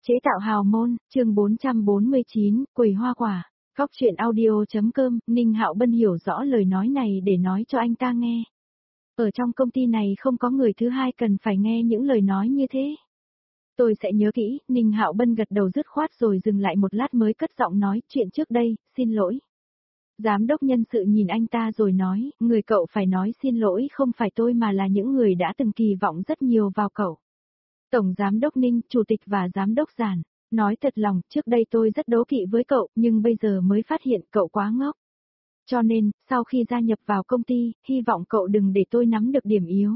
Chế tạo hào môn, chương 449, quầy hoa quả. Góc chuyện audio.com, Ninh Hạo Bân hiểu rõ lời nói này để nói cho anh ta nghe. Ở trong công ty này không có người thứ hai cần phải nghe những lời nói như thế. Tôi sẽ nhớ kỹ, Ninh Hạo Bân gật đầu dứt khoát rồi dừng lại một lát mới cất giọng nói chuyện trước đây, xin lỗi. Giám đốc nhân sự nhìn anh ta rồi nói, người cậu phải nói xin lỗi không phải tôi mà là những người đã từng kỳ vọng rất nhiều vào cậu. Tổng Giám đốc Ninh, Chủ tịch và Giám đốc Giản, nói thật lòng, trước đây tôi rất đố kỵ với cậu, nhưng bây giờ mới phát hiện cậu quá ngốc. Cho nên, sau khi gia nhập vào công ty, hy vọng cậu đừng để tôi nắm được điểm yếu.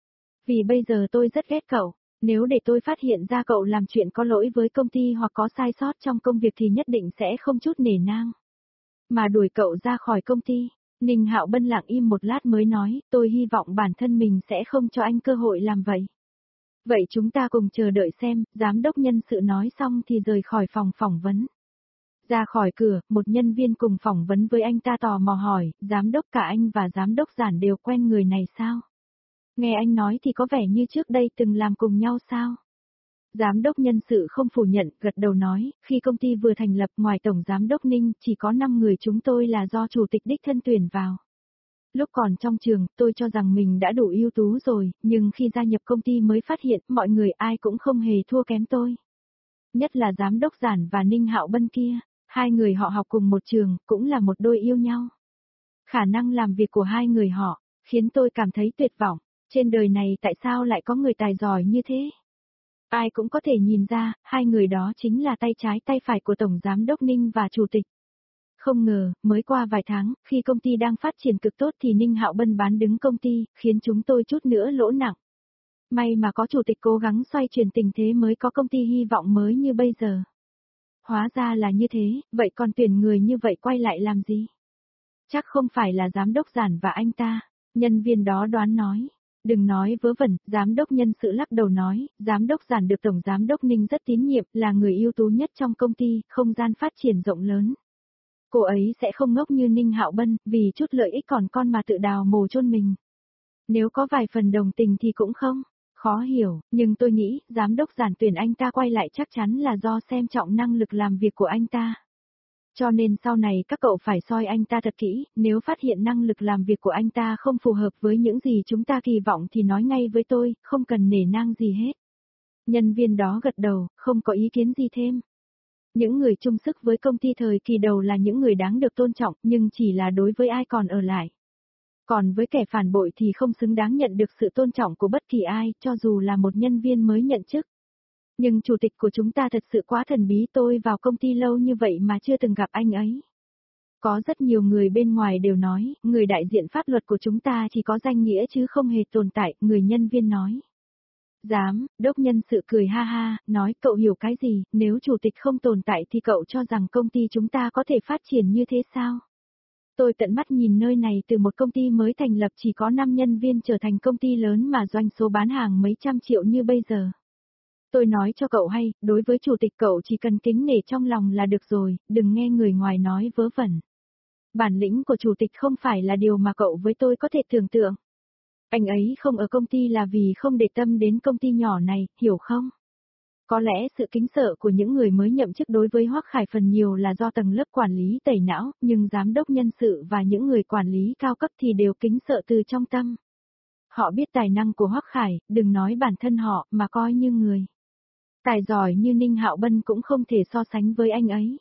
Vì bây giờ tôi rất ghét cậu, nếu để tôi phát hiện ra cậu làm chuyện có lỗi với công ty hoặc có sai sót trong công việc thì nhất định sẽ không chút nể nang. Mà đuổi cậu ra khỏi công ty. Ninh Hạo Bân lặng im một lát mới nói, tôi hy vọng bản thân mình sẽ không cho anh cơ hội làm vậy. Vậy chúng ta cùng chờ đợi xem, giám đốc nhân sự nói xong thì rời khỏi phòng phỏng vấn. Ra khỏi cửa, một nhân viên cùng phỏng vấn với anh ta tò mò hỏi, giám đốc cả anh và giám đốc Giản đều quen người này sao? Nghe anh nói thì có vẻ như trước đây từng làm cùng nhau sao? Giám đốc nhân sự không phủ nhận, gật đầu nói, khi công ty vừa thành lập ngoài tổng giám đốc Ninh chỉ có 5 người chúng tôi là do chủ tịch đích thân tuyển vào. Lúc còn trong trường, tôi cho rằng mình đã đủ ưu tú rồi, nhưng khi gia nhập công ty mới phát hiện mọi người ai cũng không hề thua kém tôi. Nhất là giám đốc Giản và Ninh Hạo Bân kia, hai người họ học cùng một trường, cũng là một đôi yêu nhau. Khả năng làm việc của hai người họ, khiến tôi cảm thấy tuyệt vọng, trên đời này tại sao lại có người tài giỏi như thế? Ai cũng có thể nhìn ra, hai người đó chính là tay trái tay phải của Tổng Giám đốc Ninh và Chủ tịch. Không ngờ, mới qua vài tháng, khi công ty đang phát triển cực tốt thì Ninh Hạo Bân bán đứng công ty, khiến chúng tôi chút nữa lỗ nặng. May mà có chủ tịch cố gắng xoay chuyển tình thế mới có công ty hy vọng mới như bây giờ. Hóa ra là như thế, vậy còn tuyển người như vậy quay lại làm gì? Chắc không phải là giám đốc Giản và anh ta, nhân viên đó đoán nói. Đừng nói vớ vẩn, giám đốc nhân sự lắc đầu nói, giám đốc Giản được tổng giám đốc Ninh rất tín nhiệm, là người ưu tú nhất trong công ty, không gian phát triển rộng lớn. Cô ấy sẽ không ngốc như Ninh Hạo Bân, vì chút lợi ích còn con mà tự đào mồ chôn mình. Nếu có vài phần đồng tình thì cũng không, khó hiểu, nhưng tôi nghĩ, giám đốc Giản tuyển anh ta quay lại chắc chắn là do xem trọng năng lực làm việc của anh ta. Cho nên sau này các cậu phải soi anh ta thật kỹ, nếu phát hiện năng lực làm việc của anh ta không phù hợp với những gì chúng ta kỳ vọng thì nói ngay với tôi, không cần nể nang gì hết. Nhân viên đó gật đầu, không có ý kiến gì thêm. Những người chung sức với công ty thời kỳ đầu là những người đáng được tôn trọng, nhưng chỉ là đối với ai còn ở lại. Còn với kẻ phản bội thì không xứng đáng nhận được sự tôn trọng của bất kỳ ai, cho dù là một nhân viên mới nhận chức. Nhưng chủ tịch của chúng ta thật sự quá thần bí, tôi vào công ty lâu như vậy mà chưa từng gặp anh ấy. Có rất nhiều người bên ngoài đều nói, người đại diện pháp luật của chúng ta chỉ có danh nghĩa chứ không hề tồn tại, người nhân viên nói. Giám đốc nhân sự cười ha ha, nói cậu hiểu cái gì, nếu chủ tịch không tồn tại thì cậu cho rằng công ty chúng ta có thể phát triển như thế sao? Tôi tận mắt nhìn nơi này từ một công ty mới thành lập chỉ có 5 nhân viên trở thành công ty lớn mà doanh số bán hàng mấy trăm triệu như bây giờ. Tôi nói cho cậu hay, đối với chủ tịch cậu chỉ cần kính nể trong lòng là được rồi, đừng nghe người ngoài nói vớ vẩn. Bản lĩnh của chủ tịch không phải là điều mà cậu với tôi có thể tưởng tượng. Anh ấy không ở công ty là vì không để tâm đến công ty nhỏ này, hiểu không? Có lẽ sự kính sợ của những người mới nhậm chức đối với Hoắc Khải phần nhiều là do tầng lớp quản lý tẩy não, nhưng giám đốc nhân sự và những người quản lý cao cấp thì đều kính sợ từ trong tâm. Họ biết tài năng của Hoắc Khải, đừng nói bản thân họ mà coi như người. Tài giỏi như Ninh Hạo Bân cũng không thể so sánh với anh ấy.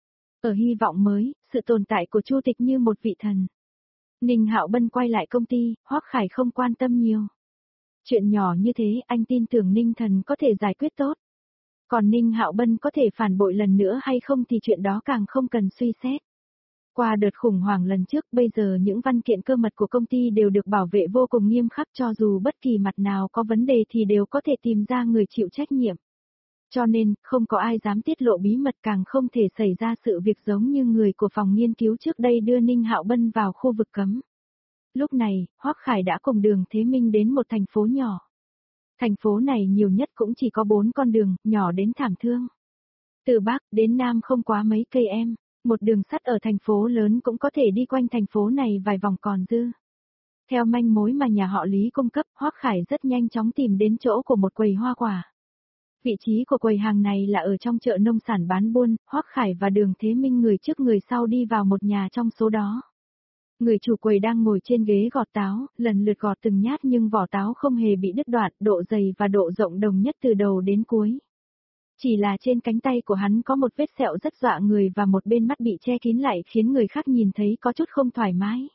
Ở hy vọng mới, sự tồn tại của Chu tịch như một vị thần. Ninh Hạo Bân quay lại công ty, Hoắc Khải không quan tâm nhiều. Chuyện nhỏ như thế anh tin tưởng Ninh thần có thể giải quyết tốt. Còn Ninh Hạo Bân có thể phản bội lần nữa hay không thì chuyện đó càng không cần suy xét. Qua đợt khủng hoảng lần trước bây giờ những văn kiện cơ mật của công ty đều được bảo vệ vô cùng nghiêm khắc, cho dù bất kỳ mặt nào có vấn đề thì đều có thể tìm ra người chịu trách nhiệm. Cho nên, không có ai dám tiết lộ bí mật, càng không thể xảy ra sự việc giống như người của phòng nghiên cứu trước đây đưa Ninh Hạo Bân vào khu vực cấm. Lúc này, Hoắc Khải đã cùng Đường Thế Minh đến một thành phố nhỏ. Thành phố này nhiều nhất cũng chỉ có 4 con đường, nhỏ đến thảm thương. Từ Bắc đến Nam không quá mấy cây em, một đường sắt ở thành phố lớn cũng có thể đi quanh thành phố này vài vòng còn dư. Theo manh mối mà nhà họ Lý cung cấp, Hoắc Khải rất nhanh chóng tìm đến chỗ của một quầy hoa quả. Vị trí của quầy hàng này là ở trong chợ nông sản bán buôn, Hoắc Khải và Đường Thế Minh người trước người sau đi vào một nhà trong số đó. Người chủ quầy đang ngồi trên ghế gọt táo, lần lượt gọt từng nhát nhưng vỏ táo không hề bị đứt đoạn, độ dày và độ rộng đồng nhất từ đầu đến cuối. Chỉ là trên cánh tay của hắn có một vết sẹo rất dọa người và một bên mắt bị che kín lại khiến người khác nhìn thấy có chút không thoải mái.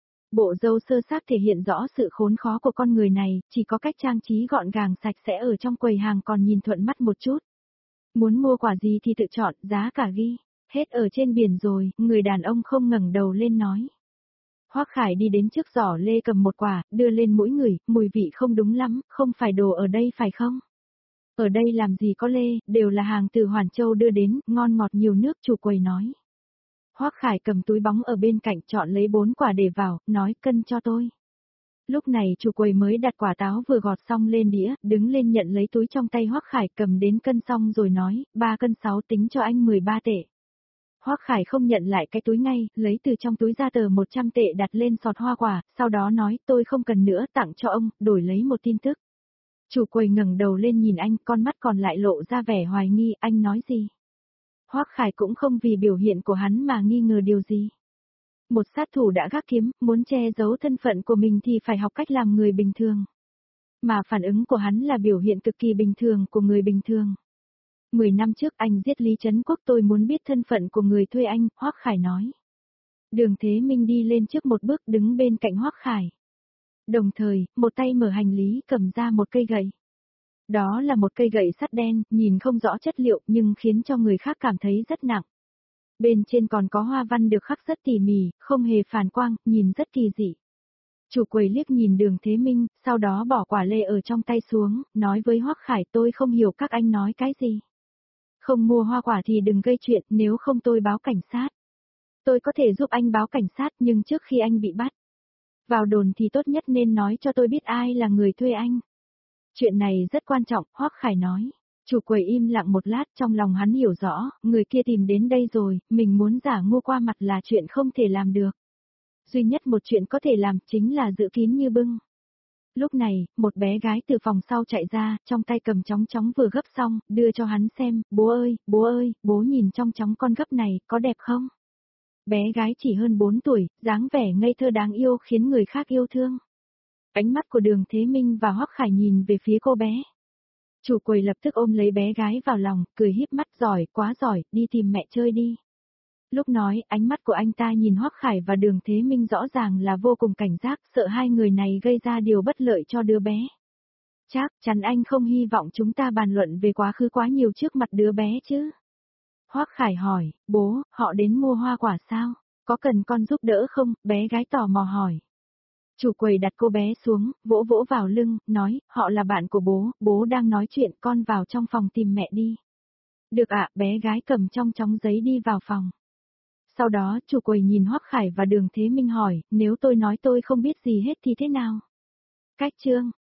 Bộ râu sơ xác thể hiện rõ sự khốn khó của con người này, chỉ có cách trang trí gọn gàng sạch sẽ ở trong quầy hàng còn nhìn thuận mắt một chút. Muốn mua quả gì thì tự chọn, giá cả ghi. Hết ở trên biển rồi, người đàn ông không ngẩng đầu lên nói. Hoắc Khải đi đến trước giỏ lê cầm một quả, đưa lên mũi người, mùi vị không đúng lắm, không phải đồ ở đây phải không? Ở đây làm gì có lê, đều là hàng từ Hoàn Châu đưa đến, ngon ngọt nhiều nước, chủ quầy nói. Hoắc Khải cầm túi bóng ở bên cạnh chọn lấy 4 quả để vào, nói cân cho tôi. Lúc này chủ quầy mới đặt quả táo vừa gọt xong lên đĩa, đứng lên nhận lấy túi trong tay Hoắc Khải cầm đến cân xong rồi nói, 3 cân 6 tính cho anh 13 tệ. Hoắc Khải không nhận lại cái túi ngay, lấy từ trong túi ra tờ 100 tệ đặt lên sọt hoa quả, sau đó nói tôi không cần nữa tặng cho ông, đổi lấy một tin tức. Chủ quầy ngẩng đầu lên nhìn anh, con mắt còn lại lộ ra vẻ hoài nghi, anh nói gì? Hoắc Khải cũng không vì biểu hiện của hắn mà nghi ngờ điều gì. Một sát thủ đã gác kiếm, muốn che giấu thân phận của mình thì phải học cách làm người bình thường. Mà phản ứng của hắn là biểu hiện cực kỳ bình thường của người bình thường. 10 năm trước anh giết Lý Trấn Quốc, tôi muốn biết thân phận của người thuê anh, Hoắc Khải nói. Đường Thế Minh đi lên trước một bước đứng bên cạnh Hoắc Khải. Đồng thời, một tay mở hành lý cầm ra một cây gậy. Đó là một cây gậy sắt đen, nhìn không rõ chất liệu nhưng khiến cho người khác cảm thấy rất nặng. Bên trên còn có hoa văn được khắc rất tỉ mỉ, không hề phản quang, nhìn rất kỳ dị. Chủ quầy liếc nhìn Đường Thế Minh, sau đó bỏ quả lê ở trong tay xuống, nói với Hoắc Khải tôi không hiểu các anh nói cái gì. Không mua hoa quả thì đừng gây chuyện, nếu không tôi báo cảnh sát. Tôi có thể giúp anh báo cảnh sát nhưng trước khi anh bị bắt. Vào đồn thì tốt nhất nên nói cho tôi biết ai là người thuê anh. Chuyện này rất quan trọng, Hoắc Khải nói. Chủ quầy im lặng một lát, trong lòng hắn hiểu rõ, người kia tìm đến đây rồi, mình muốn giả ngu qua mặt là chuyện không thể làm được. Duy nhất một chuyện có thể làm chính là giữ kín như bưng. Lúc này, một bé gái từ phòng sau chạy ra, trong tay cầm chóng chóng vừa gấp xong, đưa cho hắn xem, bố ơi, bố nhìn trong chóng con gấp này, có đẹp không? Bé gái chỉ hơn 4 tuổi, dáng vẻ ngây thơ đáng yêu khiến người khác yêu thương. Ánh mắt của Đường Thế Minh và Hoắc Khải nhìn về phía cô bé. Chủ quầy lập tức ôm lấy bé gái vào lòng, cười híp mắt, giỏi, quá giỏi, đi tìm mẹ chơi đi. Lúc nói, ánh mắt của anh ta nhìn Hoắc Khải và Đường Thế Minh rõ ràng là vô cùng cảnh giác, sợ hai người này gây ra điều bất lợi cho đứa bé. Chắc chắn anh không hy vọng chúng ta bàn luận về quá khứ quá nhiều trước mặt đứa bé chứ? Hoắc Khải hỏi, bố, họ đến mua hoa quả sao? Có cần con giúp đỡ không? Bé gái tò mò hỏi. Chủ quầy đặt cô bé xuống, vỗ vỗ vào lưng, nói, họ là bạn của bố đang nói chuyện, con vào trong phòng tìm mẹ đi. Được ạ, bé gái cầm trong chóng giấy đi vào phòng. Sau đó, chủ quầy nhìn Hoắc Khải và Đường Thế Minh hỏi, nếu tôi nói tôi không biết gì hết thì thế nào? Cách chương